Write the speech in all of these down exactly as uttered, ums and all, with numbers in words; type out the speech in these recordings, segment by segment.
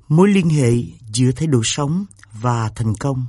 Mối liên hệ giữa thái độ sống và thành công.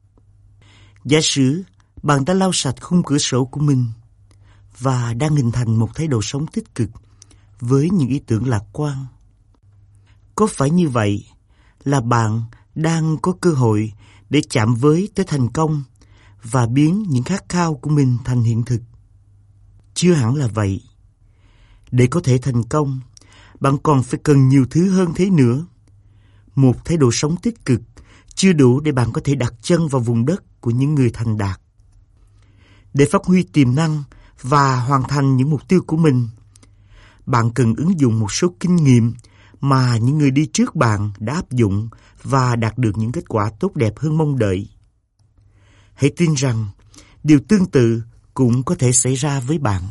Giả sử bạn đã lau sạch khung cửa sổ của mình và đang hình thành một thái độ sống tích cực với những ý tưởng lạc quan. Có phải như vậy là bạn đang có cơ hội để chạm với tới thành công và biến những khát khao của mình thành hiện thực? Chưa hẳn là vậy. Để có thể thành công, bạn còn phải cần nhiều thứ hơn thế nữa. Một thái độ sống tích cực chưa đủ để bạn có thể đặt chân vào vùng đất của những người thành đạt. Để phát huy tiềm năng và hoàn thành những mục tiêu của mình, bạn cần ứng dụng một số kinh nghiệm mà những người đi trước bạn đã áp dụng và đạt được những kết quả tốt đẹp hơn mong đợi. Hãy tin rằng điều tương tự cũng có thể xảy ra với bạn.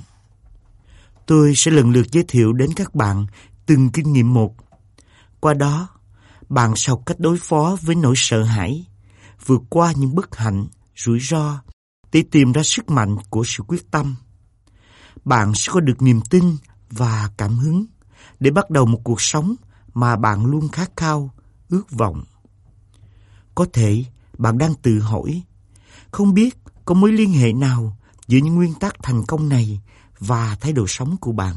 Tôi sẽ lần lượt giới thiệu đến các bạn từng kinh nghiệm một. Qua đó, bạn sẽ học cách đối phó với nỗi sợ hãi, vượt qua những bất hạnh, rủi ro để tìm ra sức mạnh của sự quyết tâm. Bạn sẽ có được niềm tin và cảm hứng để bắt đầu một cuộc sống mà bạn luôn khát khao, ước vọng. Có thể bạn đang tự hỏi, không biết có mối liên hệ nào giữa những nguyên tắc thành công này và thái độ sống của bạn?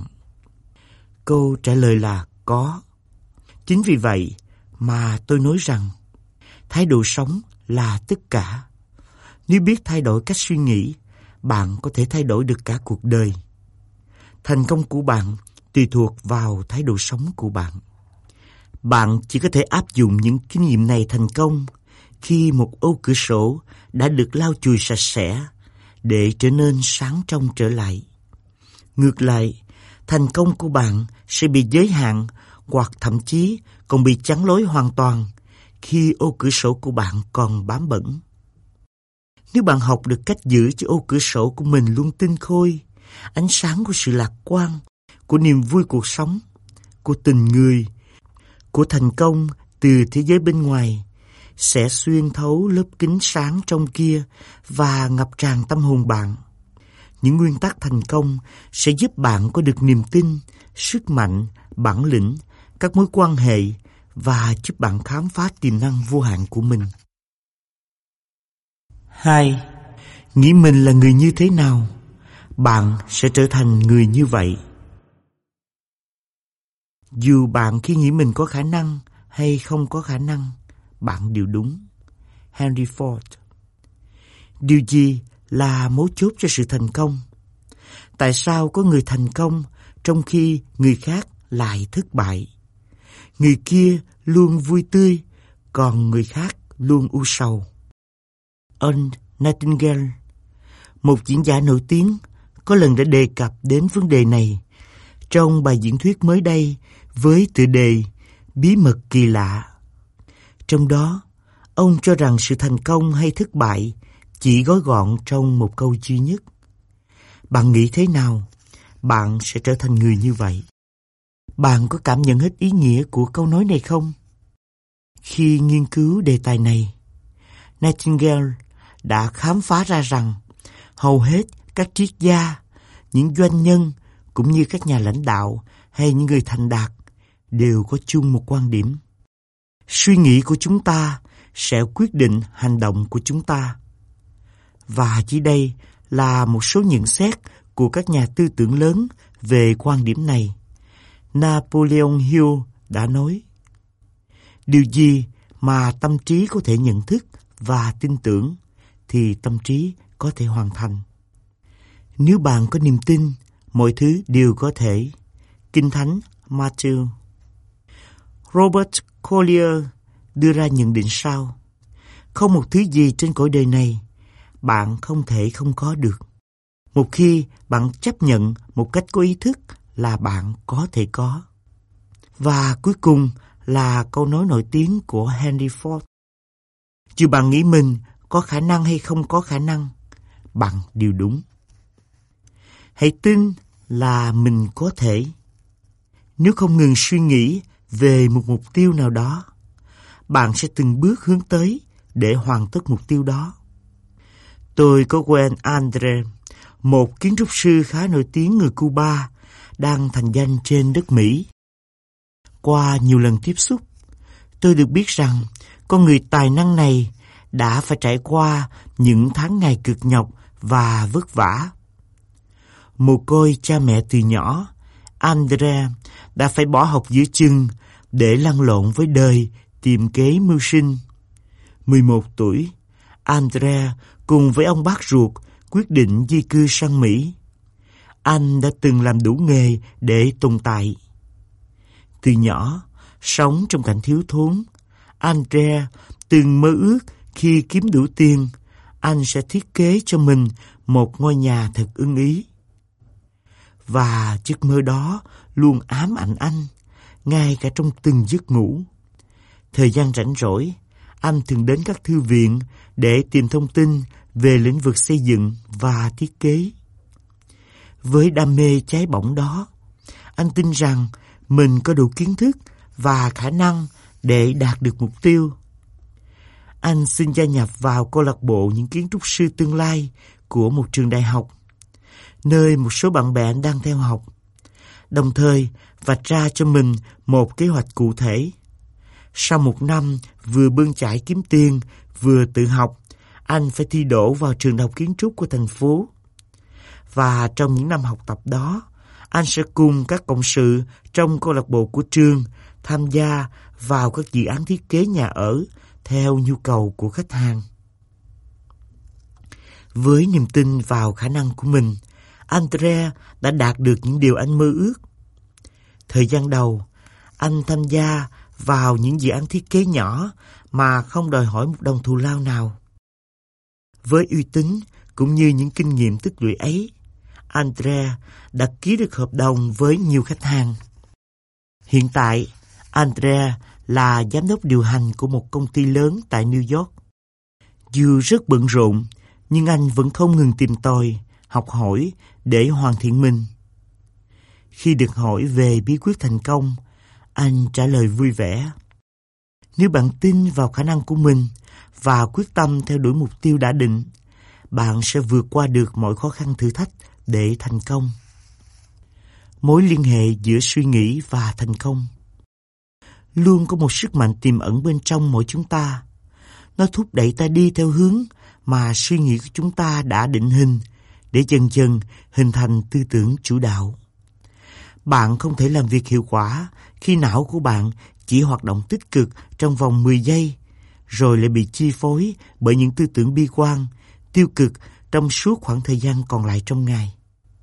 Câu trả lời là có. Chính vì vậy mà tôi nói rằng thái độ sống là tất cả. Nếu biết thay đổi cách suy nghĩ, bạn có thể thay đổi được cả cuộc đời. Thành công của bạn tùy thuộc vào thái độ sống của bạn. Bạn chỉ có thể áp dụng những kinh nghiệm này thành công khi một ô cửa sổ đã được lau chùi sạch sẽ để trở nên sáng trong trở lại. Ngược lại, thành công của bạn sẽ bị giới hạn hoặc thậm chí còn bị chắn lối hoàn toàn khi ô cửa sổ của bạn còn bám bẩn. Nếu bạn học được cách giữ cho ô cửa sổ của mình luôn tinh khôi, ánh sáng của sự lạc quan, của niềm vui cuộc sống, của tình người, của thành công từ thế giới bên ngoài, sẽ xuyên thấu lớp kính sáng trong kia và ngập tràn tâm hồn bạn. Những nguyên tắc thành công sẽ giúp bạn có được niềm tin, sức mạnh, bản lĩnh, các mối quan hệ và giúp bạn khám phá tiềm năng vô hạn của mình. Hai. Nghĩ mình là người như thế nào, bạn sẽ trở thành người như vậy. Dù bạn khi nghĩ mình có khả năng hay không có khả năng, bạn đều đúng. Henry Ford. Điều gì là mấu chốt cho sự thành công? Tại sao có người thành công trong khi người khác lại thất bại? Người kia luôn vui tươi, còn người khác luôn u sầu. Earl Nightingale, một diễn giả nổi tiếng, có lần đã đề cập đến vấn đề này trong bài diễn thuyết mới đây với tựa đề Bí mật kỳ lạ. Trong đó, ông cho rằng sự thành công hay thất bại chỉ gói gọn trong một câu duy nhất. Bạn nghĩ thế nào, bạn sẽ trở thành người như vậy. Bạn có cảm nhận hết ý nghĩa của câu nói này không? Khi nghiên cứu đề tài này, Nightingale đã khám phá ra rằng hầu hết các triết gia, những doanh nhân cũng như các nhà lãnh đạo hay những người thành đạt đều có chung một quan điểm. Suy nghĩ của chúng ta sẽ quyết định hành động của chúng ta. Và chỉ đây là một số nhận xét của các nhà tư tưởng lớn về quan điểm này. Napoleon Hill đã nói, điều gì mà tâm trí có thể nhận thức và tin tưởng thì tâm trí có thể hoàn thành. Nếu bạn có niềm tin, mọi thứ đều có thể. Kinh Thánh Matthew. Robert Collier đưa ra nhận định sau: không một thứ gì trên cõi đời này bạn không thể không có được. Một khi bạn chấp nhận một cách có ý thức là bạn có thể có. Và cuối cùng là câu nói nổi tiếng của Henry Ford: dù bạn nghĩ mình có khả năng hay không có khả năng, bạn đều đúng. Hãy tin là mình có thể. Nếu không ngừng suy nghĩ về một mục tiêu nào đó, bạn sẽ từng bước hướng tới để hoàn tất mục tiêu đó. Tôi có quen Andre, một kiến trúc sư khá nổi tiếng người Cuba, đang thành danh trên đất Mỹ. Qua nhiều lần tiếp xúc, Tôi được biết rằng con người tài năng này đã phải trải qua những tháng ngày cực nhọc và vất vả. Mồ côi cha mẹ từ nhỏ, Andrea đã phải bỏ học giữa chừng để lăn lộn với đời tìm kế mưu sinh. mười một tuổi, Andrea cùng với ông bác ruột quyết định di cư sang Mỹ. Anh đã từng làm đủ nghề để tồn tại. Từ nhỏ, sống trong cảnh thiếu thốn, Andrea từng mơ ước khi kiếm đủ tiền, anh sẽ thiết kế cho mình một ngôi nhà thật ưng ý. Và giấc mơ đó luôn ám ảnh anh, ngay cả trong từng giấc ngủ. Thời gian rảnh rỗi, anh thường đến các thư viện để tìm thông tin về lĩnh vực xây dựng và thiết kế. Với đam mê cháy bỏng đó, anh tin rằng mình có đủ kiến thức và khả năng để đạt được mục tiêu. Anh xin gia nhập vào câu lạc bộ những kiến trúc sư tương lai của một trường đại học, nơi một số bạn bè anh đang theo học, đồng thời vạch ra cho mình một kế hoạch cụ thể. Sau một năm vừa bươn chải kiếm tiền, vừa tự học, anh phải thi đỗ vào trường đại học kiến trúc của thành phố. Và trong những năm học tập đó, anh sẽ cùng các cộng sự trong câu lạc bộ của trường tham gia vào các dự án thiết kế nhà ở theo nhu cầu của khách hàng. Với niềm tin vào khả năng của mình, Andrea đã đạt được những điều anh mơ ước. Thời gian đầu, anh tham gia vào những dự án thiết kế nhỏ mà không đòi hỏi một đồng thù lao nào. Với uy tín cũng như những kinh nghiệm tích lũy ấy, Andrea đã ký được hợp đồng với nhiều khách hàng. Hiện tại, Andrea là giám đốc điều hành của một công ty lớn tại New York. Dù rất bận rộn, nhưng anh vẫn không ngừng tìm tòi, học hỏi để hoàn thiện mình. Khi được hỏi về bí quyết thành công, anh trả lời vui vẻ. Nếu bạn tin vào khả năng của mình và quyết tâm theo đuổi mục tiêu đã định, bạn sẽ vượt qua được mọi khó khăn thử thách để thành công. Mối liên hệ giữa suy nghĩ và thành công. Luôn có một sức mạnh tiềm ẩn bên trong mỗi chúng ta. Nó thúc đẩy ta đi theo hướng mà suy nghĩ của chúng ta đã định hình, để dần dần hình thành tư tưởng chủ đạo. Bạn không thể làm việc hiệu quả khi não của bạn chỉ hoạt động tích cực trong vòng mười giây, rồi lại bị chi phối bởi những tư tưởng bi quan, tiêu cực trong suốt khoảng thời gian còn lại trong ngày.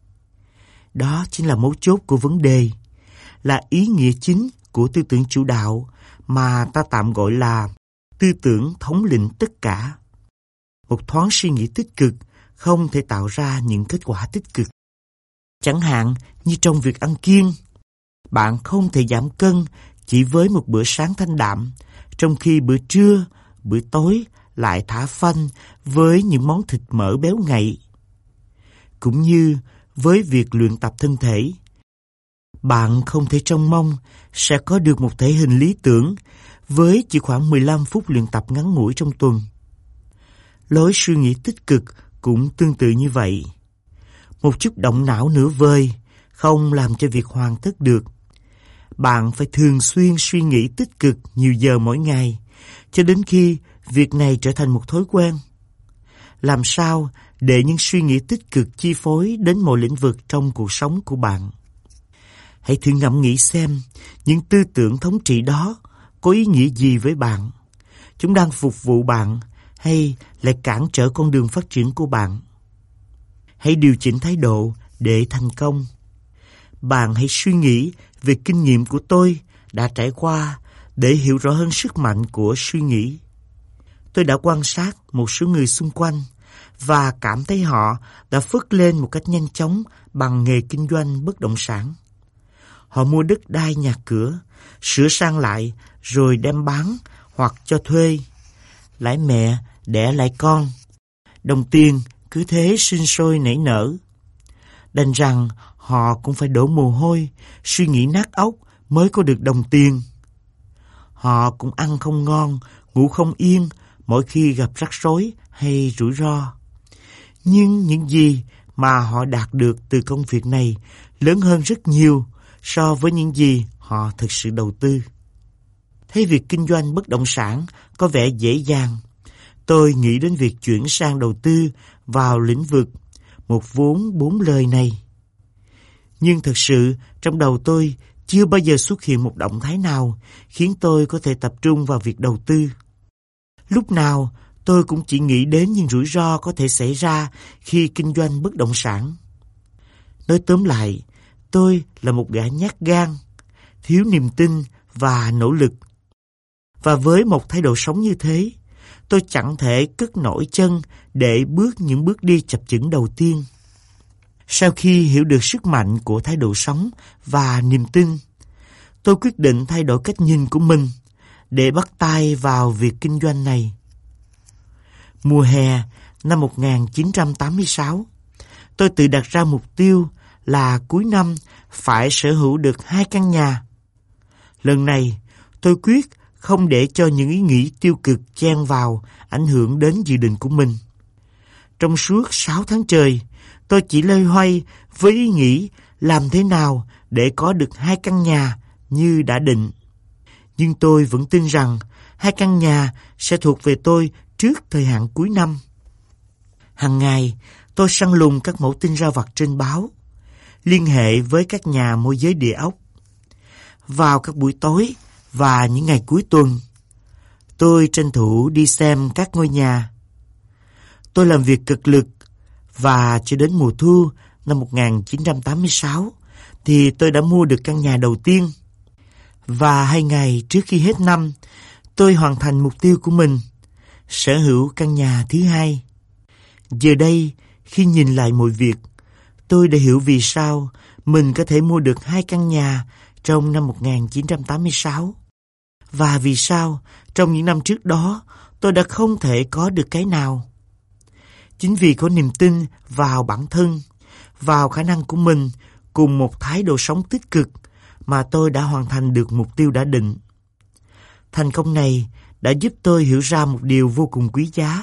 Đó chính là mấu chốt của vấn đề, là ý nghĩa chính của tư tưởng chủ đạo mà ta tạm gọi là tư tưởng thống lĩnh tất cả. Một thoáng suy nghĩ tích cực không thể tạo ra những kết quả tích cực. Chẳng hạn như trong việc ăn kiêng, bạn không thể giảm cân chỉ với một bữa sáng thanh đạm, trong khi bữa trưa, bữa tối lại thả phanh với những món thịt mỡ béo ngậy. Cũng như với việc luyện tập thân thể, bạn không thể trông mong sẽ có được một thể hình lý tưởng với chỉ khoảng mười lăm phút luyện tập ngắn ngủi trong tuần. Lối suy nghĩ tích cực cũng tương tự như vậy. Một chút động não nửa vời không làm cho việc hoàn tất được. Bạn phải thường xuyên suy nghĩ tích cực nhiều giờ mỗi ngày, cho đến khi việc này trở thành một thói quen. Làm sao để những suy nghĩ tích cực chi phối đến mọi lĩnh vực trong cuộc sống của bạn? Hãy thử ngẫm nghĩ xem những tư tưởng thống trị đó có ý nghĩa gì với bạn. Chúng đang phục vụ bạn hay lại cản trở con đường phát triển của bạn? Hãy điều chỉnh thái độ để thành công. Bạn hãy suy nghĩ về kinh nghiệm của tôi đã trải qua để hiểu rõ hơn sức mạnh của suy nghĩ. Tôi đã quan sát một số người xung quanh và cảm thấy họ đã phất lên một cách nhanh chóng bằng nghề kinh doanh bất động sản. Họ mua đất đai nhà cửa, sửa sang lại rồi đem bán hoặc cho thuê. Lãi mẹ đẻ lại con. Đồng tiền cứ thế sinh sôi nảy nở. Đành rằng họ cũng phải đổ mồ hôi, suy nghĩ nát óc mới có được đồng tiền. Họ cũng ăn không ngon, ngủ không yên mỗi khi gặp rắc rối hay rủi ro. Nhưng những gì mà họ đạt được từ công việc này lớn hơn rất nhiều so với những gì họ thực sự đầu tư. thấy việc kinh doanh bất động sản có vẻ dễ dàng, tôi nghĩ đến việc chuyển sang đầu tư vào lĩnh vực một vốn bốn lời này. Nhưng thật sự, trong đầu tôi chưa bao giờ xuất hiện một động thái nào khiến tôi có thể tập trung vào việc đầu tư. Lúc nào, tôi cũng chỉ nghĩ đến những rủi ro có thể xảy ra khi kinh doanh bất động sản. Nói tóm lại, tôi là một gã nhát gan, thiếu niềm tin và nỗ lực. Và với một thái độ sống như thế, tôi chẳng thể cất nổi chân để bước những bước đi chập chững đầu tiên. Sau khi hiểu được sức mạnh của thái độ sống và niềm tin, tôi quyết định thay đổi cách nhìn của mình để bắt tay vào việc kinh doanh này. Mùa hè năm một nghìn chín trăm tám mươi sáu, tôi tự đặt ra mục tiêu là cuối năm phải sở hữu được hai căn nhà. Lần này, tôi quyết không để cho những ý nghĩ tiêu cực chen vào ảnh hưởng đến dự định của mình. Trong suốt sáu tháng trời, tôi chỉ loay hoay với ý nghĩ làm thế nào để có được hai căn nhà như đã định. Nhưng tôi vẫn tin rằng hai căn nhà sẽ thuộc về tôi trước thời hạn cuối năm. Hàng ngày, tôi săn lùng các mẫu tin rao vặt trên báo, liên hệ với các nhà môi giới địa ốc. Vào các buổi tối và những ngày cuối tuần, tôi tranh thủ đi xem các ngôi nhà. Tôi làm việc cực lực và cho đến mùa thu năm một nghìn chín trăm tám mươi sáu thì tôi đã mua được căn nhà đầu tiên. Và hai ngày trước khi hết năm, tôi hoàn thành mục tiêu của mình, sở hữu căn nhà thứ hai. Giờ đây, khi nhìn lại mọi việc, tôi đã hiểu vì sao mình có thể mua được hai căn nhà trong năm một nghìn chín trăm tám mươi sáu. Và vì sao trong những năm trước đó tôi đã không thể có được cái nào. Chính vì có niềm tin vào bản thân, vào khả năng của mình cùng một thái độ sống tích cực mà tôi đã hoàn thành được mục tiêu đã định. Thành công này đã giúp tôi hiểu ra một điều vô cùng quý giá.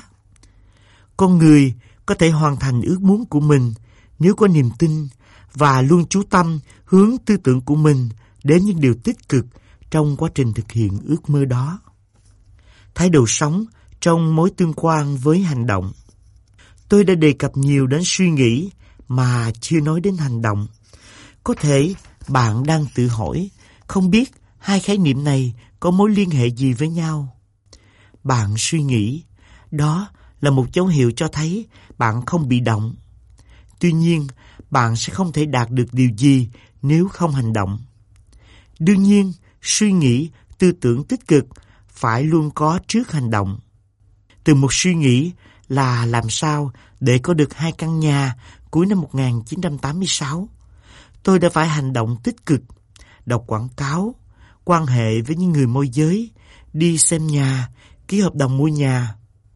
Con người có thể hoàn thành ước muốn của mình nếu có niềm tin và luôn chú tâm hướng tư tưởng của mình đến những điều tích cực trong quá trình thực hiện ước mơ đó. Thái độ sống trong mối tương quan với hành động. Tôi đã đề cập nhiều đến suy nghĩ mà chưa nói đến hành động. Có thể bạn đang tự hỏi, không biết hai khái niệm này có mối liên hệ gì với nhau. Bạn suy nghĩ, đó là một dấu hiệu cho thấy bạn không bị động. Tuy nhiên, bạn sẽ không thể đạt được điều gì nếu không hành động. Đương nhiên, suy nghĩ, tư tưởng tích cực phải luôn có trước hành động. Từ một suy nghĩ là làm sao để có được hai căn nhà cuối năm một nghìn chín trăm tám mươi sáu, tôi đã phải hành động tích cực, đọc quảng cáo, quan hệ với những người môi giới, đi xem nhà, ký hợp đồng mua nhà.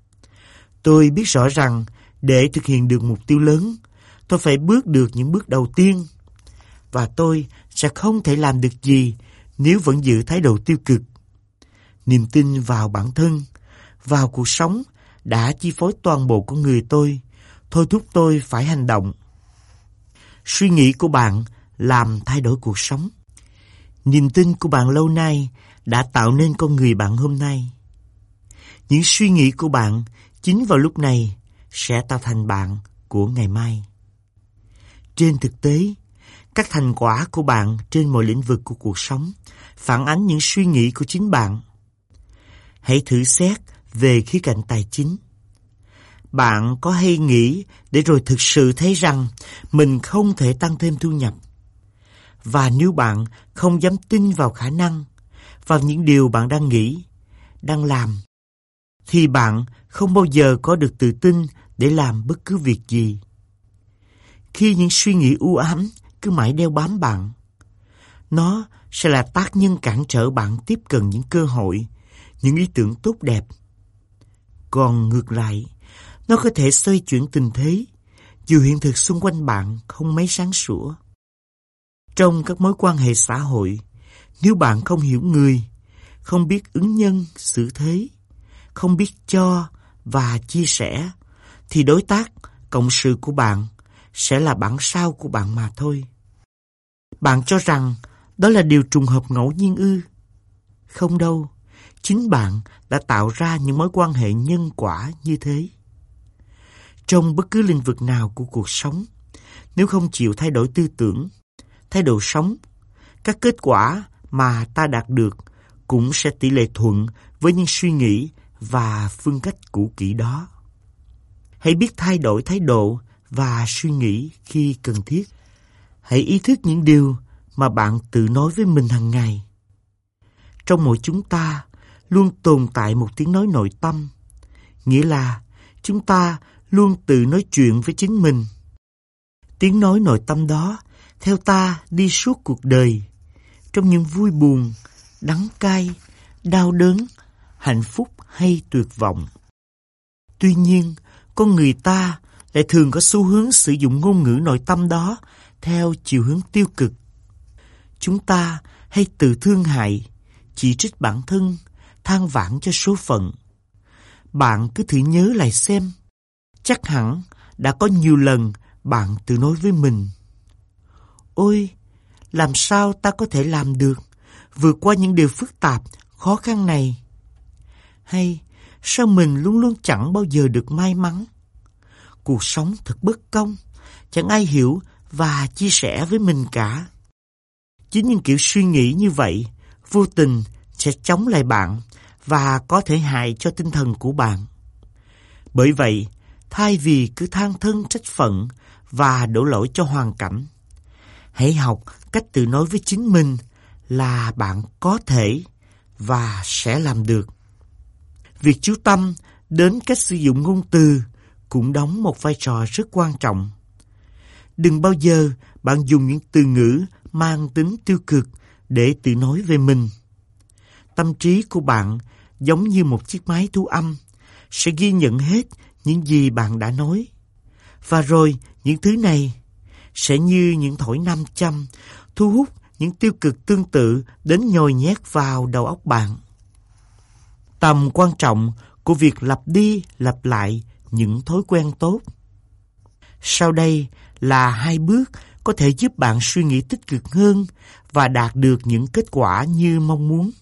Tôi biết rõ rằng để thực hiện được mục tiêu lớn, tôi phải bước được những bước đầu tiên. Và tôi sẽ không thể làm được gì nếu vẫn giữ thái độ tiêu cực. Niềm tin vào bản thân, vào cuộc sống đã chi phối toàn bộ con người tôi, thôi thúc tôi phải hành động. Suy nghĩ của bạn làm thay đổi cuộc sống. Niềm tin của bạn lâu nay đã tạo nên con người bạn hôm nay. Những suy nghĩ của bạn chính vào lúc này sẽ tạo thành bạn của ngày mai. Trên thực tế, các thành quả của bạn trên mọi lĩnh vực của cuộc sống phản ánh những suy nghĩ của chính bạn. Hãy thử xét về khía cạnh tài chính. Bạn có hay nghĩ để rồi thực sự thấy rằng mình không thể tăng thêm thu nhập? Và nếu bạn không dám tin vào khả năng, vào những điều bạn đang nghĩ, đang làm, thì bạn không bao giờ có được tự tin để làm bất cứ việc gì. Khi những suy nghĩ u ám cứ mãi đeo bám bạn, nó sẽ là tác nhân cản trở bạn tiếp cận những cơ hội, những ý tưởng tốt đẹp. Còn ngược lại, nó có thể xoay chuyển tình thế, dù hiện thực xung quanh bạn không mấy sáng sủa. Trong các mối quan hệ xã hội, nếu bạn không hiểu người, không biết ứng nhân xử thế, không biết cho và chia sẻ, thì đối tác, cộng sự của bạn sẽ là bản sao của bạn mà thôi. Bạn cho rằng đó là điều trùng hợp ngẫu nhiên ư? Không đâu, chính bạn đã tạo ra những mối quan hệ nhân quả như thế. Trong bất cứ lĩnh vực nào của cuộc sống, nếu không chịu thay đổi tư tưởng, thái độ sống, các kết quả mà ta đạt được cũng sẽ tỷ lệ thuận với những suy nghĩ và phương cách cũ kỹ đó. Hãy biết thay đổi thái độ và suy nghĩ khi cần thiết. Hãy ý thức những điều mà bạn tự nói với mình hàng ngày. Trong mỗi chúng ta luôn tồn tại một tiếng nói nội tâm, nghĩa là chúng ta luôn tự nói chuyện với chính mình. Tiếng nói nội tâm đó theo ta đi suốt cuộc đời, trong những vui buồn, đắng cay, đau đớn, hạnh phúc hay tuyệt vọng. Tuy nhiên, con người ta lại thường có xu hướng sử dụng ngôn ngữ nội tâm đó theo chiều hướng tiêu cực. Chúng ta hay tự thương hại, chỉ trích bản thân, than vãn cho số phận. Bạn cứ thử nhớ lại xem, chắc hẳn đã có nhiều lần bạn tự nói với mình: ôi, làm sao ta có thể làm được, vượt qua những điều phức tạp, khó khăn này? Hay, sao mình luôn luôn chẳng bao giờ được may mắn? Cuộc sống thật bất công, chẳng ai hiểu và chia sẻ với mình cả. Chính những kiểu suy nghĩ như vậy vô tình sẽ chống lại bạn và có thể hại cho tinh thần của bạn. Bởi vậy, thay vì cứ than thân trách phận và đổ lỗi cho hoàn cảnh, hãy học cách tự nói với chính mình là bạn có thể và sẽ làm được. Việc chú tâm đến cách sử dụng ngôn từ cũng đóng một vai trò rất quan trọng. Đừng bao giờ bạn dùng những từ ngữ mang tính tiêu cực để tự nói về mình. Tâm trí của bạn giống như một chiếc máy thu âm, sẽ ghi nhận hết những gì bạn đã nói. Và rồi những thứ này sẽ như những thỏi nam châm, thu hút những tiêu cực tương tự đến nhồi nhét vào đầu óc bạn. Tầm quan trọng của việc lặp đi lặp lại những thói quen tốt. Sau đây là hai bước có thể giúp bạn suy nghĩ tích cực hơn và đạt được những kết quả như mong muốn.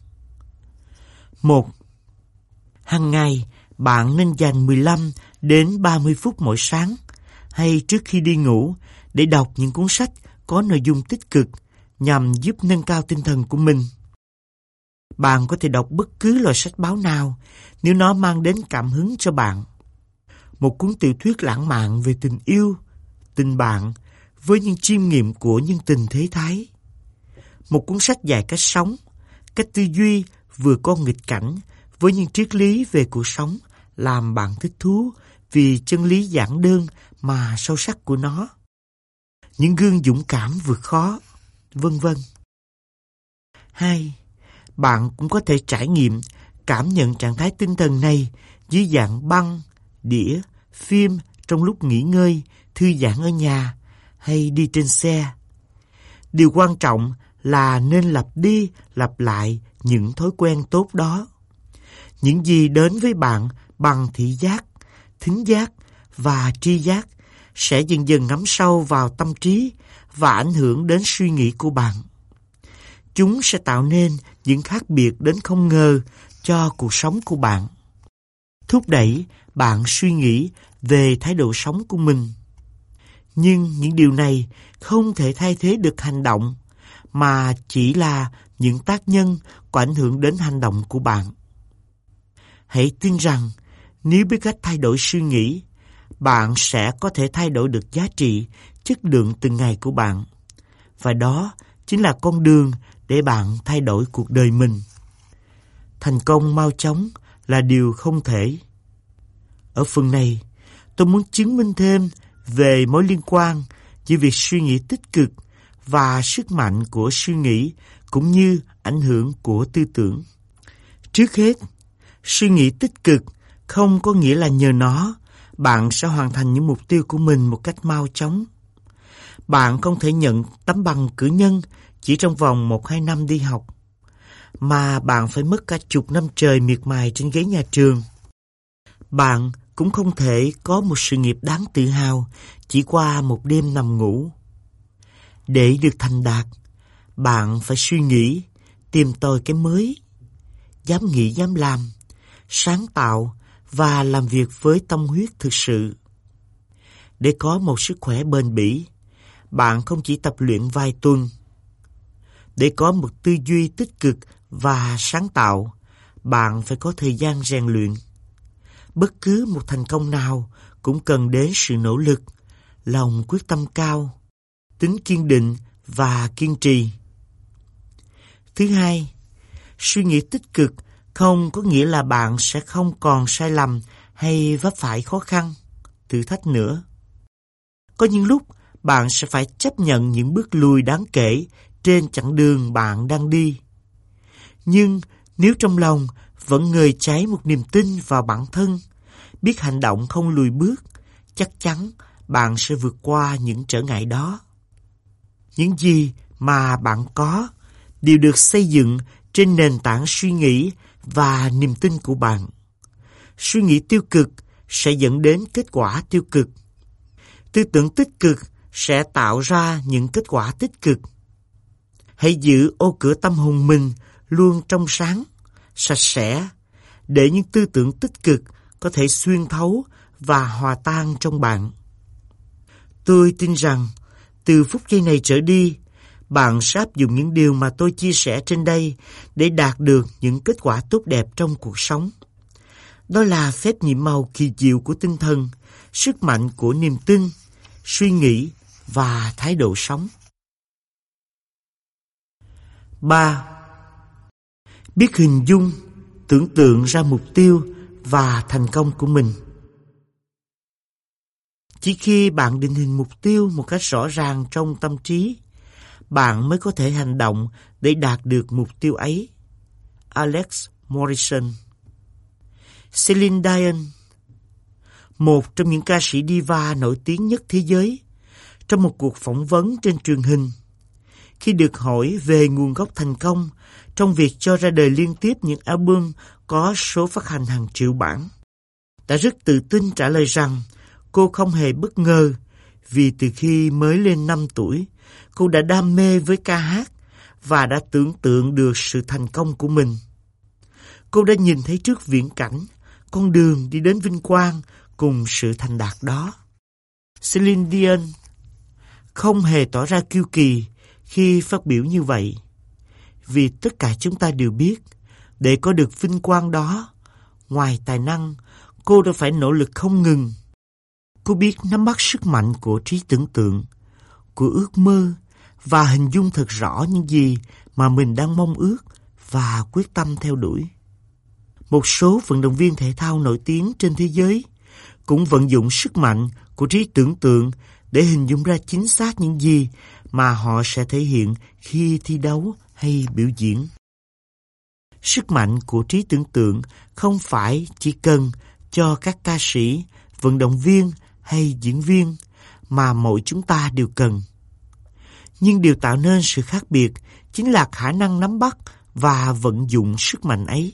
Một. Hàng ngày, bạn nên dành mười lăm đến ba mươi phút mỗi sáng hay trước khi đi ngủ để đọc những cuốn sách có nội dung tích cực nhằm giúp nâng cao tinh thần của mình. Bạn có thể đọc bất cứ loại sách báo nào nếu nó mang đến cảm hứng cho bạn. Một cuốn tiểu thuyết lãng mạn về tình yêu, tình bạn với những chiêm nghiệm của nhân tình thế thái. Một cuốn sách dạy cách sống, cách tư duy vừa có nghịch cảnh với những triết lý về cuộc sống làm bạn thích thú vì chân lý giản đơn mà sâu sắc của nó. Những gương dũng cảm vượt khó, vân vân. Hai. Bạn cũng có thể trải nghiệm, cảm nhận trạng thái tinh thần này dưới dạng băng, đĩa, phim trong lúc nghỉ ngơi, thư giãn ở nhà hay đi trên xe. Điều quan trọng là nên lặp đi lặp lại những thói quen tốt đó. Những gì đến với bạn bằng thị giác, thính giác và tri giác sẽ dần dần ngấm sâu vào tâm trí và ảnh hưởng đến suy nghĩ của bạn. Chúng sẽ tạo nên những khác biệt đến không ngờ cho cuộc sống của bạn. Thúc đẩy bạn suy nghĩ về thái độ sống của mình. Nhưng những điều này không thể thay thế được hành động, mà chỉ là những tác nhân có ảnh hưởng đến hành động của bạn. Hãy tin rằng nếu biết cách thay đổi suy nghĩ, bạn sẽ có thể thay đổi được giá trị, chất lượng từng ngày của bạn. Và đó chính là con đường để bạn thay đổi cuộc đời mình. Thành công mau chóng là điều không thể. Ở phần này, tôi muốn chứng minh thêm về mối liên quan giữa việc suy nghĩ tích cực và sức mạnh của suy nghĩ cũng như ảnh hưởng của tư tưởng. Trước hết, suy nghĩ tích cực không có nghĩa là nhờ nó bạn sẽ hoàn thành những mục tiêu của mình một cách mau chóng. Bạn không thể nhận tấm bằng cử nhân chỉ trong vòng một hai năm đi học, mà bạn phải mất cả chục năm trời miệt mài trên ghế nhà trường. Bạn cũng không thể có một sự nghiệp đáng tự hào chỉ qua một đêm nằm ngủ. Để được thành đạt, bạn phải suy nghĩ, tìm tòi cái mới, dám nghĩ dám làm, sáng tạo và làm việc với tâm huyết thực sự. Để có một sức khỏe bền bỉ, bạn không chỉ tập luyện vài tuần. Để có một tư duy tích cực và sáng tạo, bạn phải có thời gian rèn luyện. Bất cứ một thành công nào cũng cần đến sự nỗ lực, lòng quyết tâm cao, tính kiên định và kiên trì. Thứ hai, suy nghĩ tích cực không có nghĩa là bạn sẽ không còn sai lầm hay vấp phải khó khăn, thử thách nữa. Có những lúc bạn sẽ phải chấp nhận những bước lùi đáng kể trên chặng đường bạn đang đi. Nhưng nếu trong lòng vẫn ngời cháy một niềm tin vào bản thân, biết hành động không lùi bước, chắc chắn bạn sẽ vượt qua những trở ngại đó. Những gì mà bạn có đều được xây dựng trên nền tảng suy nghĩ và niềm tin của bạn. Suy nghĩ tiêu cực sẽ dẫn đến kết quả tiêu cực. Tư tưởng tích cực sẽ tạo ra những kết quả tích cực. Hãy giữ ô cửa tâm hồn mình luôn trong sáng, sạch sẽ, để những tư tưởng tích cực có thể xuyên thấu và hòa tan trong bạn. Tôi tin rằng, từ phút giây này trở đi, bạn sẽ áp dụng những điều mà tôi chia sẻ trên đây để đạt được những kết quả tốt đẹp trong cuộc sống. Đó là phép nhiệm màu kỳ diệu của tinh thần, sức mạnh của niềm tin, suy nghĩ và thái độ sống. ba. Biết hình dung, tưởng tượng ra mục tiêu và thành công của mình. Chỉ khi bạn định hình mục tiêu một cách rõ ràng trong tâm trí, bạn mới có thể hành động để đạt được mục tiêu ấy. Alex Morrison. Celine Dion, một trong những ca sĩ diva nổi tiếng nhất thế giới, trong một cuộc phỏng vấn trên truyền hình, khi được hỏi về nguồn gốc thành công trong việc cho ra đời liên tiếp những album có số phát hành hàng triệu bản, đã rất tự tin trả lời rằng cô không hề bất ngờ vì từ khi mới lên năm tuổi, cô đã đam mê với ca hát và đã tưởng tượng được sự thành công của mình. Cô đã nhìn thấy trước viễn cảnh con đường đi đến vinh quang cùng sự thành đạt đó. Celine Dion không hề tỏ ra kiêu kỳ khi phát biểu như vậy, vì tất cả chúng ta đều biết, để có được vinh quang đó, ngoài tài năng, cô đã phải nỗ lực không ngừng. Cô biết nắm bắt sức mạnh của trí tưởng tượng, của ước mơ và hình dung thật rõ những gì mà mình đang mong ước và quyết tâm theo đuổi. Một số vận động viên thể thao nổi tiếng trên thế giới cũng vận dụng sức mạnh của trí tưởng tượng để hình dung ra chính xác những gì mà họ sẽ thể hiện khi thi đấu hay biểu diễn. Sức mạnh của trí tưởng tượng không phải chỉ cần cho các ca sĩ, vận động viên hay diễn viên, mà mỗi chúng ta đều cần. Nhưng điều tạo nên sự khác biệt chính là khả năng nắm bắt và vận dụng sức mạnh ấy.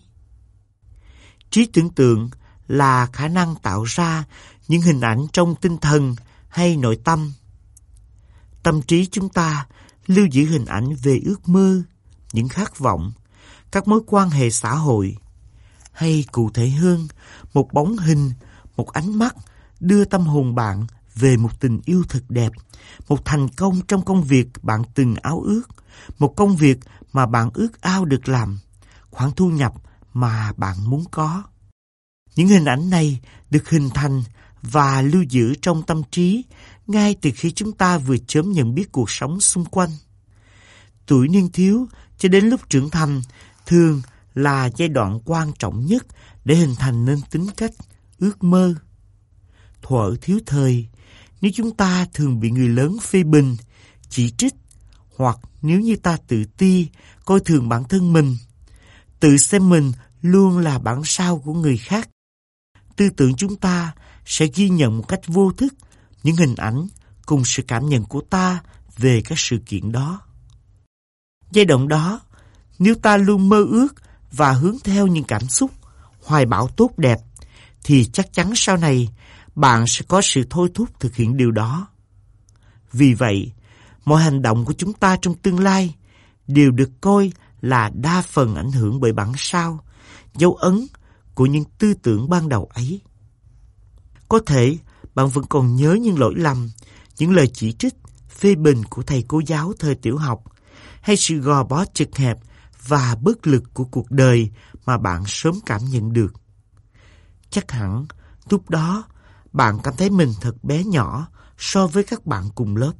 Trí tưởng tượng là khả năng tạo ra những hình ảnh trong tinh thần hay nội tâm. Tâm trí chúng ta lưu giữ hình ảnh về ước mơ, những khát vọng, các mối quan hệ xã hội, hay cụ thể hơn, một bóng hình, một ánh mắt đưa tâm hồn bạn về một tình yêu thật đẹp, một thành công trong công việc bạn từng ao ước, một công việc mà bạn ước ao được làm, khoản thu nhập mà bạn muốn có. Những hình ảnh này được hình thành và lưu giữ trong tâm trí ngay từ khi chúng ta vừa chớm nhận biết cuộc sống xung quanh. Tuổi niên thiếu cho đến lúc trưởng thành thường là giai đoạn quan trọng nhất để hình thành nên tính cách, ước mơ. Thuở thiếu thời, nếu chúng ta thường bị người lớn phê bình, chỉ trích, hoặc nếu như ta tự ti, coi thường bản thân mình, tự xem mình luôn là bản sao của người khác, tư tưởng chúng ta sẽ ghi nhận một cách vô thức những hình ảnh cùng sự cảm nhận của ta về các sự kiện đó. Giai đoạn đó, nếu ta luôn mơ ước và hướng theo những cảm xúc, hoài bão tốt đẹp, thì chắc chắn sau này bạn sẽ có sự thôi thúc thực hiện điều đó. Vì vậy, mọi hành động của chúng ta trong tương lai đều được coi là đa phần ảnh hưởng bởi bản sao, dấu ấn của những tư tưởng ban đầu ấy. Có thể bạn vẫn còn nhớ những lỗi lầm, những lời chỉ trích, phê bình của thầy cô giáo thời tiểu học, hay sự gò bó chật hẹp và bất lực của cuộc đời mà bạn sớm cảm nhận được. Chắc hẳn lúc đó bạn cảm thấy mình thật bé nhỏ so với các bạn cùng lớp.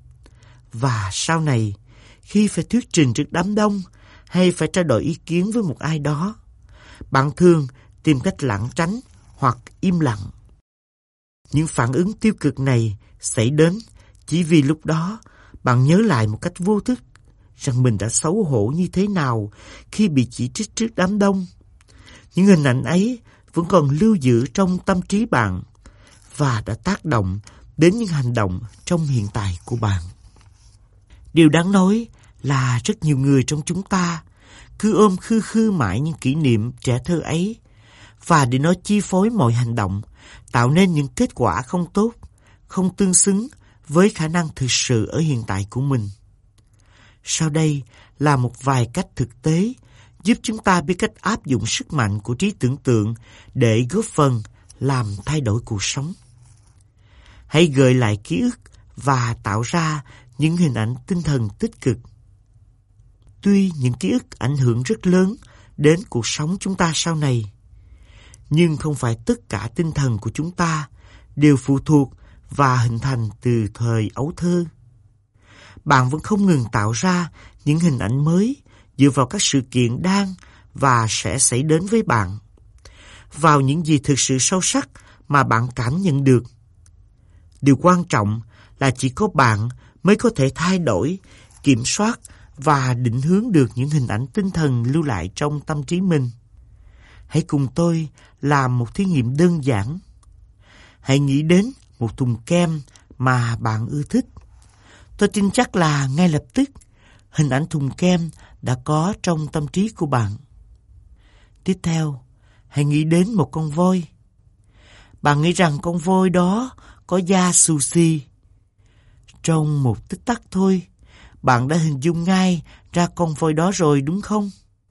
Và sau này, khi phải thuyết trình trước đám đông hay phải trao đổi ý kiến với một ai đó, bạn thường tìm cách lảng tránh hoặc im lặng. Những phản ứng tiêu cực này xảy đến chỉ vì lúc đó bạn nhớ lại một cách vô thức rằng mình đã xấu hổ như thế nào khi bị chỉ trích trước đám đông. Những hình ảnh ấy vẫn còn lưu giữ trong tâm trí bạn và đã tác động đến những hành động trong hiện tại của bạn. Điều đáng nói là rất nhiều người trong chúng ta cứ ôm khư khư mãi những kỷ niệm trẻ thơ ấy, và để nó chi phối mọi hành động, tạo nên những kết quả không tốt, không tương xứng với khả năng thực sự ở hiện tại của mình. Sau đây là một vài cách thực tế giúp chúng ta biết cách áp dụng sức mạnh của trí tưởng tượng để góp phần làm thay đổi cuộc sống. Hãy gợi lại ký ức và tạo ra những hình ảnh tinh thần tích cực. Tuy những ký ức ảnh hưởng rất lớn đến cuộc sống chúng ta sau này, nhưng không phải tất cả tinh thần của chúng ta đều phụ thuộc và hình thành từ thời ấu thơ. Bạn vẫn không ngừng tạo ra những hình ảnh mới dựa vào các sự kiện đang và sẽ xảy đến với bạn, vào những gì thực sự sâu sắc mà bạn cảm nhận được. Điều quan trọng là chỉ có bạn mới có thể thay đổi, kiểm soát và định hướng được những hình ảnh tinh thần lưu lại trong tâm trí mình. Hãy cùng tôi làm một thí nghiệm đơn giản. Hãy nghĩ đến một thùng kem mà bạn ưa thích. Tôi tin chắc là ngay lập tức hình ảnh thùng kem đã có trong tâm trí của bạn. Tiếp theo, hãy nghĩ đến một con voi. Bạn nghĩ rằng con voi đó có da xù xì. Trong một tích tắc thôi, bạn đã hình dung ngay ra con voi đó rồi đúng không?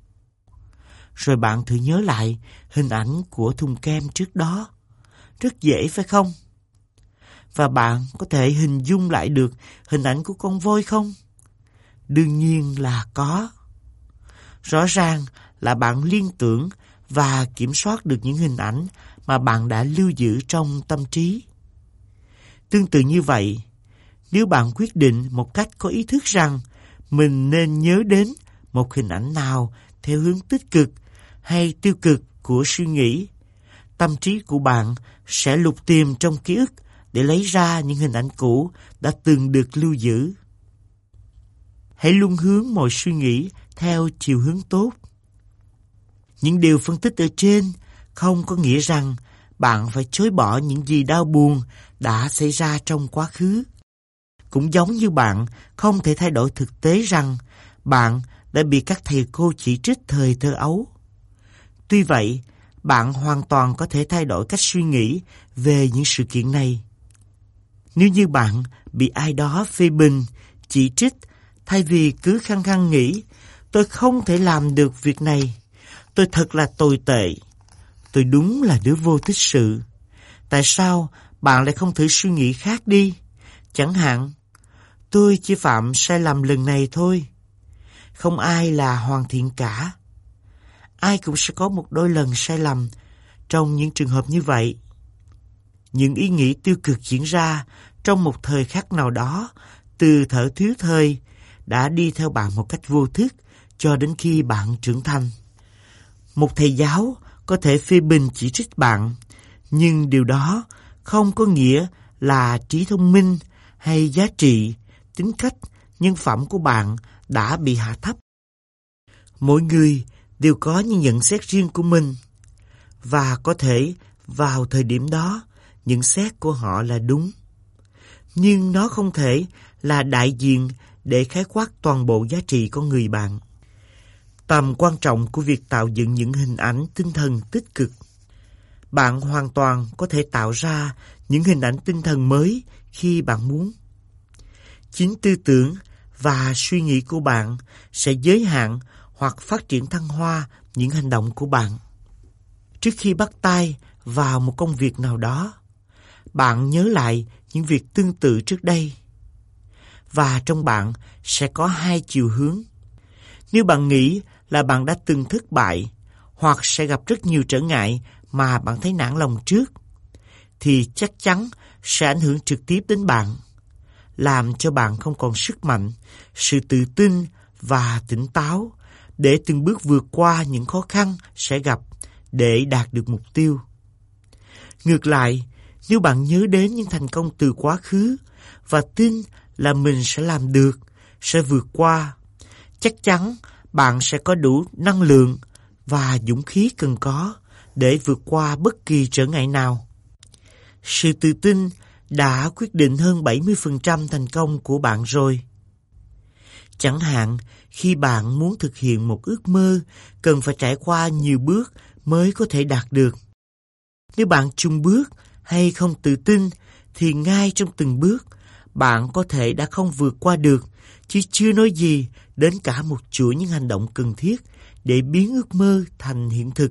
Rồi bạn thử nhớ lại hình ảnh của thùng kem trước đó. Rất dễ phải không? Và bạn có thể hình dung lại được hình ảnh của con voi không? Đương nhiên là có. Rõ ràng là bạn liên tưởng và kiểm soát được những hình ảnh mà bạn đã lưu giữ trong tâm trí. Tương tự như vậy, nếu bạn quyết định một cách có ý thức rằng mình nên nhớ đến một hình ảnh nào theo hướng tích cực hay tiêu cực của suy nghĩ, tâm trí của bạn sẽ lục tìm trong ký ức để lấy ra những hình ảnh cũ đã từng được lưu giữ. Hãy luôn hướng mọi suy nghĩ theo chiều hướng tốt. Những điều phân tích ở trên không có nghĩa rằng bạn phải chối bỏ những gì đau buồn đã xảy ra trong quá khứ. Cũng giống như bạn không thể thay đổi thực tế rằng bạn đã bị các thầy cô chỉ trích thời thơ ấu. Tuy vậy, bạn hoàn toàn có thể thay đổi cách suy nghĩ về những sự kiện này. Nếu như bạn bị ai đó phê bình, chỉ trích, thay vì cứ khăng khăng nghĩ tôi không thể làm được việc này, tôi thật là tồi tệ, tôi đúng là đứa vô tích sự, tại sao bạn lại không thử suy nghĩ khác đi? Chẳng hạn, tôi chỉ phạm sai lầm lần này thôi. Không ai là hoàn thiện cả. Ai cũng sẽ có một đôi lần sai lầm trong những trường hợp như vậy. Những ý nghĩ tiêu cực diễn ra trong một thời khắc nào đó, từ thuở thiếu thời, đã đi theo bạn một cách vô thức cho đến khi bạn trưởng thành. Một thầy giáo có thể phê bình chỉ trích bạn, nhưng điều đó không có nghĩa là trí thông minh hay giá trị, tính cách, nhân phẩm của bạn đã bị hạ thấp. Mỗi người đều có những nhận xét riêng của mình, và có thể vào thời điểm đó nhận xét của họ là đúng. Nhưng nó không thể là đại diện để khái quát toàn bộ giá trị con người bạn. Tầm quan trọng của việc tạo dựng những hình ảnh tinh thần tích cực. Bạn hoàn toàn có thể tạo ra những hình ảnh tinh thần mới khi bạn muốn. Chính tư tưởng và suy nghĩ của bạn sẽ giới hạn hoặc phát triển thăng hoa những hành động của bạn. Trước khi bắt tay vào một công việc nào đó, bạn nhớ lại những việc tương tự trước đây. Và trong bạn sẽ có hai chiều hướng. Nếu bạn nghĩ là bạn đã từng thất bại hoặc sẽ gặp rất nhiều trở ngại mà bạn thấy nản lòng trước, thì chắc chắn sẽ ảnh hưởng trực tiếp đến bạn, làm cho bạn không còn sức mạnh, sự tự tin và tỉnh táo để từng bước vượt qua những khó khăn sẽ gặp để đạt được mục tiêu. Ngược lại, nếu bạn nhớ đến những thành công từ quá khứ và tin là mình sẽ làm được, sẽ vượt qua, chắc chắn bạn sẽ có đủ năng lượng và dũng khí cần có để vượt qua bất kỳ trở ngại nào. Sự tự tin đã quyết định hơn bảy mươi phần trăm thành công của bạn rồi. Chẳng hạn, khi bạn muốn thực hiện một ước mơ, cần phải trải qua nhiều bước mới có thể đạt được. Nếu bạn chùn bước hay không tự tin, thì ngay trong từng bước, bạn có thể đã không vượt qua được, chứ chưa nói gì đến cả một chuỗi những hành động cần thiết để biến ước mơ thành hiện thực.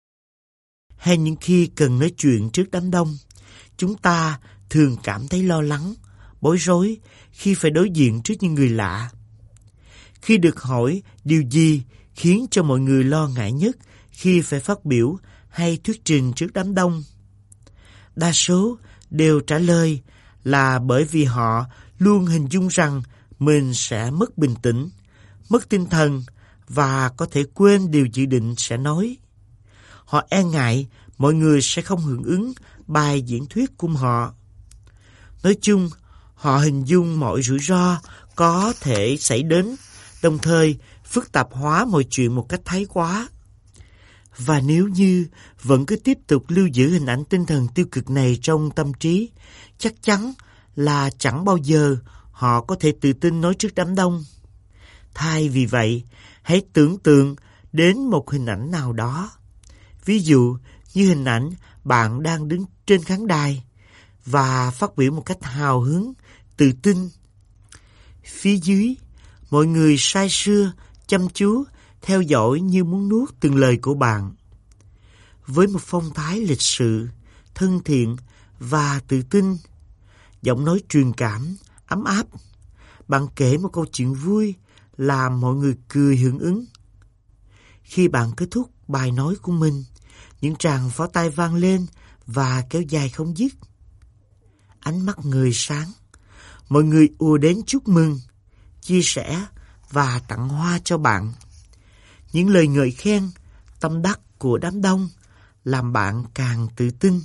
Hay những khi cần nói chuyện trước đám đông, chúng ta thường cảm thấy lo lắng, bối rối khi phải đối diện trước những người lạ. Khi được hỏi điều gì khiến cho mọi người lo ngại nhất khi phải phát biểu hay thuyết trình trước đám đông, đa số đều trả lời là bởi vì họ luôn hình dung rằng mình sẽ mất bình tĩnh, mất tinh thần và có thể quên điều dự định sẽ nói. Họ e ngại mọi người sẽ không hưởng ứng bài diễn thuyết của họ. Nói chung, họ hình dung mọi rủi ro có thể xảy đến, đồng thời phức tạp hóa mọi chuyện một cách thái quá. Và nếu như vẫn cứ tiếp tục lưu giữ hình ảnh tinh thần tiêu cực này trong tâm trí, chắc chắn là chẳng bao giờ họ có thể tự tin nói trước đám đông. Thay vì vậy, hãy tưởng tượng đến một hình ảnh nào đó. Ví dụ như hình ảnh bạn đang đứng trên khán đài và phát biểu một cách hào hứng, tự tin. Phía dưới, mọi người say sưa, chăm chú, theo dõi như muốn nuốt từng lời của bạn. Với một phong thái lịch sự, thân thiện và tự tin, giọng nói truyền cảm, ấm áp, bạn kể một câu chuyện vui làm mọi người cười hưởng ứng. Khi bạn kết thúc bài nói của mình, những tràng pháo tay vang lên và kéo dài không dứt. Ánh mắt người sáng, mọi người ùa đến chúc mừng, chia sẻ và tặng hoa cho bạn. Những lời ngợi khen, tâm đắc của đám đông làm bạn càng tự tin.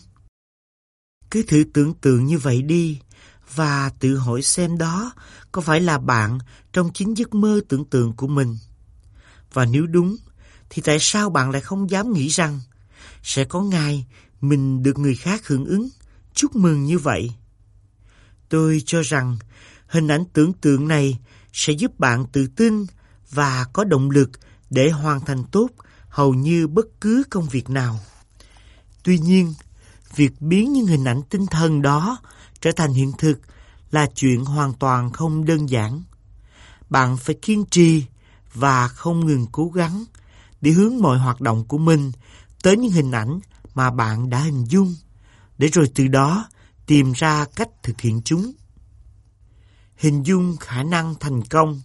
Cứ thử tưởng tượng như vậy đi và tự hỏi xem đó có phải là bạn trong chính giấc mơ tưởng tượng của mình. Và nếu đúng, thì tại sao bạn lại không dám nghĩ rằng sẽ có ngày mình được người khác hưởng ứng, chúc mừng như vậy? Tôi cho rằng hình ảnh tưởng tượng này sẽ giúp bạn tự tin và có động lực để hoàn thành tốt hầu như bất cứ công việc nào. Tuy nhiên, việc biến những hình ảnh tinh thần đó trở thành hiện thực là chuyện hoàn toàn không đơn giản. Bạn phải kiên trì và không ngừng cố gắng để hướng mọi hoạt động của mình tới những hình ảnh mà bạn đã hình dung, để rồi từ đó tìm ra cách thực hiện chúng. Hình dung khả năng thành công.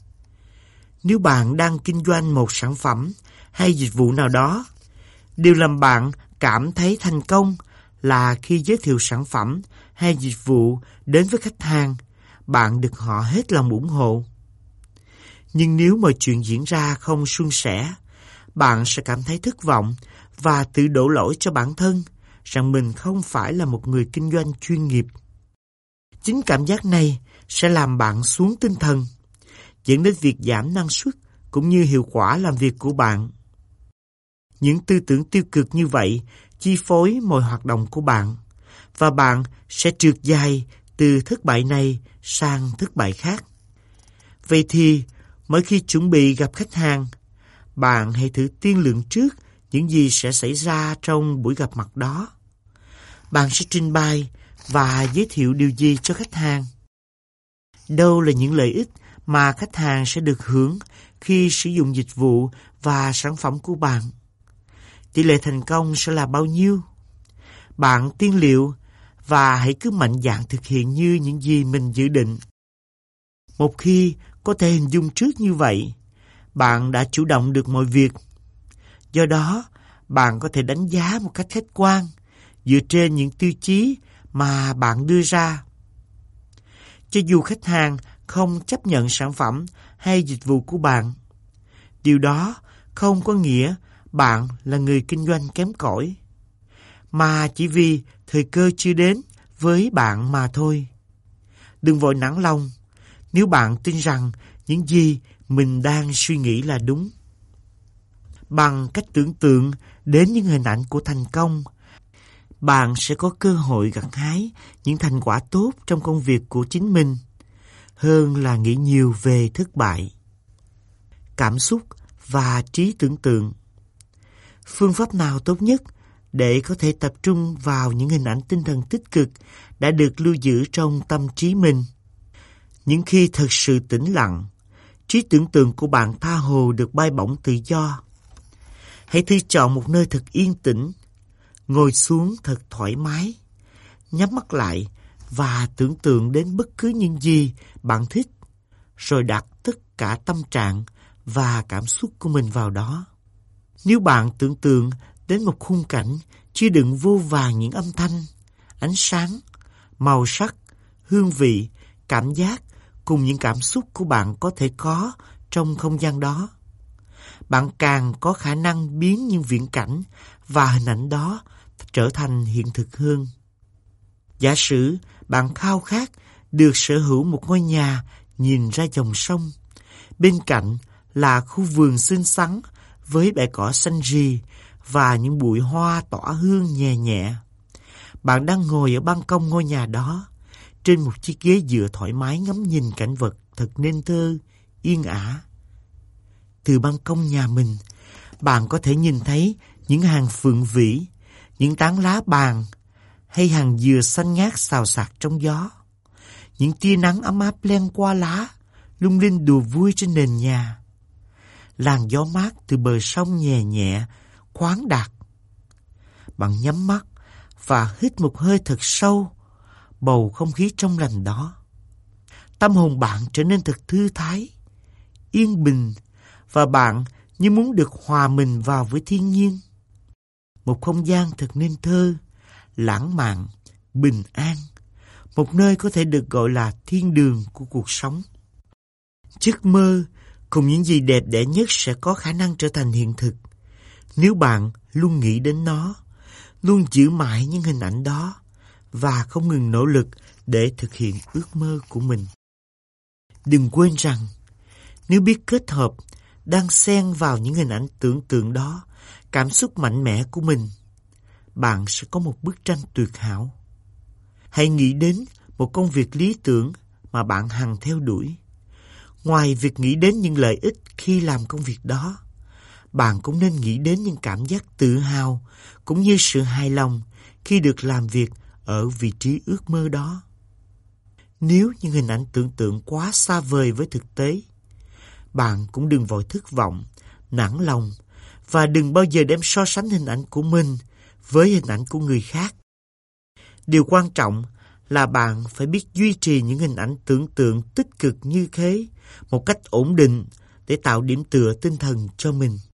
Nếu bạn đang kinh doanh một sản phẩm hay dịch vụ nào đó, điều làm bạn cảm thấy thành công là khi giới thiệu sản phẩm hay dịch vụ đến với khách hàng, bạn được họ hết lòng ủng hộ. Nhưng nếu mọi chuyện diễn ra không suôn sẻ, bạn sẽ cảm thấy thất vọng và tự đổ lỗi cho bản thân rằng mình không phải là một người kinh doanh chuyên nghiệp. Chính cảm giác này sẽ làm bạn xuống tinh thần, dẫn đến việc giảm năng suất cũng như hiệu quả làm việc của bạn. Những tư tưởng tiêu cực như vậy chi phối mọi hoạt động của bạn, và bạn sẽ trượt dài từ thất bại này sang thất bại khác. Vậy thì, mỗi khi chuẩn bị gặp khách hàng, bạn hãy thử tiên lượng trước những gì sẽ xảy ra trong buổi gặp mặt đó. Bạn sẽ trình bày và giới thiệu điều gì cho khách hàng? Đâu là những lợi ích mà khách hàng sẽ được hưởng khi sử dụng dịch vụ và sản phẩm của bạn? tỷ lệ thành công sẽ là bao nhiêu? Bạn tiên liệu và hãy cứ mạnh dạn thực hiện như những gì mình dự định. Một khi có thể hình dung trước như vậy, bạn đã chủ động được mọi việc. Do đó, bạn có thể đánh giá một cách khách quan dựa trên những tiêu chí mà bạn đưa ra. Cho dù khách hàng không chấp nhận sản phẩm hay dịch vụ của bạn, điều đó không có nghĩa bạn là người kinh doanh kém cỏi, mà chỉ vì thời cơ chưa đến với bạn mà thôi. Đừng vội nản lòng nếu bạn tin rằng những gì mình đang suy nghĩ là đúng. Bằng cách tưởng tượng đến những hình ảnh của thành công, bạn sẽ có cơ hội gặt hái những thành quả tốt trong công việc của chính mình, hơn là nghĩ nhiều về thất bại. Cảm xúc và trí tưởng tượng. Phương pháp nào tốt nhất để có thể tập trung vào những hình ảnh tinh thần tích cực đã được lưu giữ trong tâm trí mình? Những khi thật sự tĩnh lặng, trí tưởng tượng của bạn tha hồ được bay bổng tự do. Hãy thử chọn một nơi thật yên tĩnh, ngồi xuống thật thoải mái, nhắm mắt lại và tưởng tượng đến bất cứ những gì bạn thích, rồi đặt tất cả tâm trạng và cảm xúc của mình vào đó. Nếu bạn tưởng tượng đến một khung cảnh chứa đựng vô vàn những âm thanh, ánh sáng, màu sắc, hương vị, cảm giác cùng những cảm xúc của bạn có thể có trong không gian đó, bạn càng có khả năng biến những viễn cảnh và hình ảnh đó trở thành hiện thực hơn. Giả sử bạn khao khát được sở hữu một ngôi nhà nhìn ra dòng sông, bên cạnh là khu vườn xinh xắn với bãi cỏ xanh rì và những bụi hoa tỏa hương nhẹ nhẹ. Bạn đang ngồi ở ban công ngôi nhà đó, trên một chiếc ghế dựa thoải mái ngắm nhìn cảnh vật thật nên thơ, yên ả. Từ ban công nhà mình, bạn có thể nhìn thấy những hàng phượng vĩ, những tán lá bàn hay hàng dừa xanh ngát xào xạc trong gió. Những tia nắng ấm áp len qua lá, lung linh đùa vui trên nền nhà. Làn gió mát từ bờ sông nhẹ nhẹ, khoáng đạt. Bạn nhắm mắt và hít một hơi thật sâu bầu không khí trong lành đó. Tâm hồn bạn trở nên thật thư thái, yên bình, và bạn như muốn được hòa mình vào với thiên nhiên. Một không gian thật nên thơ, lãng mạn, bình an, một nơi có thể được gọi là thiên đường của cuộc sống. Giấc mơ cùng những gì đẹp đẽ nhất sẽ có khả năng trở thành hiện thực nếu bạn luôn nghĩ đến nó, luôn giữ mãi những hình ảnh đó và không ngừng nỗ lực để thực hiện ước mơ của mình. Đừng quên rằng, nếu biết kết hợp, đang xen vào những hình ảnh tưởng tượng đó, cảm xúc mạnh mẽ của mình, bạn sẽ có một bức tranh tuyệt hảo. Hãy nghĩ đến một công việc lý tưởng mà bạn hằng theo đuổi. Ngoài việc nghĩ đến những lợi ích khi làm công việc đó, bạn cũng nên nghĩ đến những cảm giác tự hào cũng như sự hài lòng khi được làm việc ở vị trí ước mơ đó. Nếu những hình ảnh tưởng tượng quá xa vời với thực tế, bạn cũng đừng vội thất vọng, nản lòng và đừng bao giờ đem so sánh hình ảnh của mình với hình ảnh của người khác. Điều quan trọng là bạn phải biết duy trì những hình ảnh tưởng tượng tích cực như thế một cách ổn định để tạo điểm tựa tinh thần cho mình.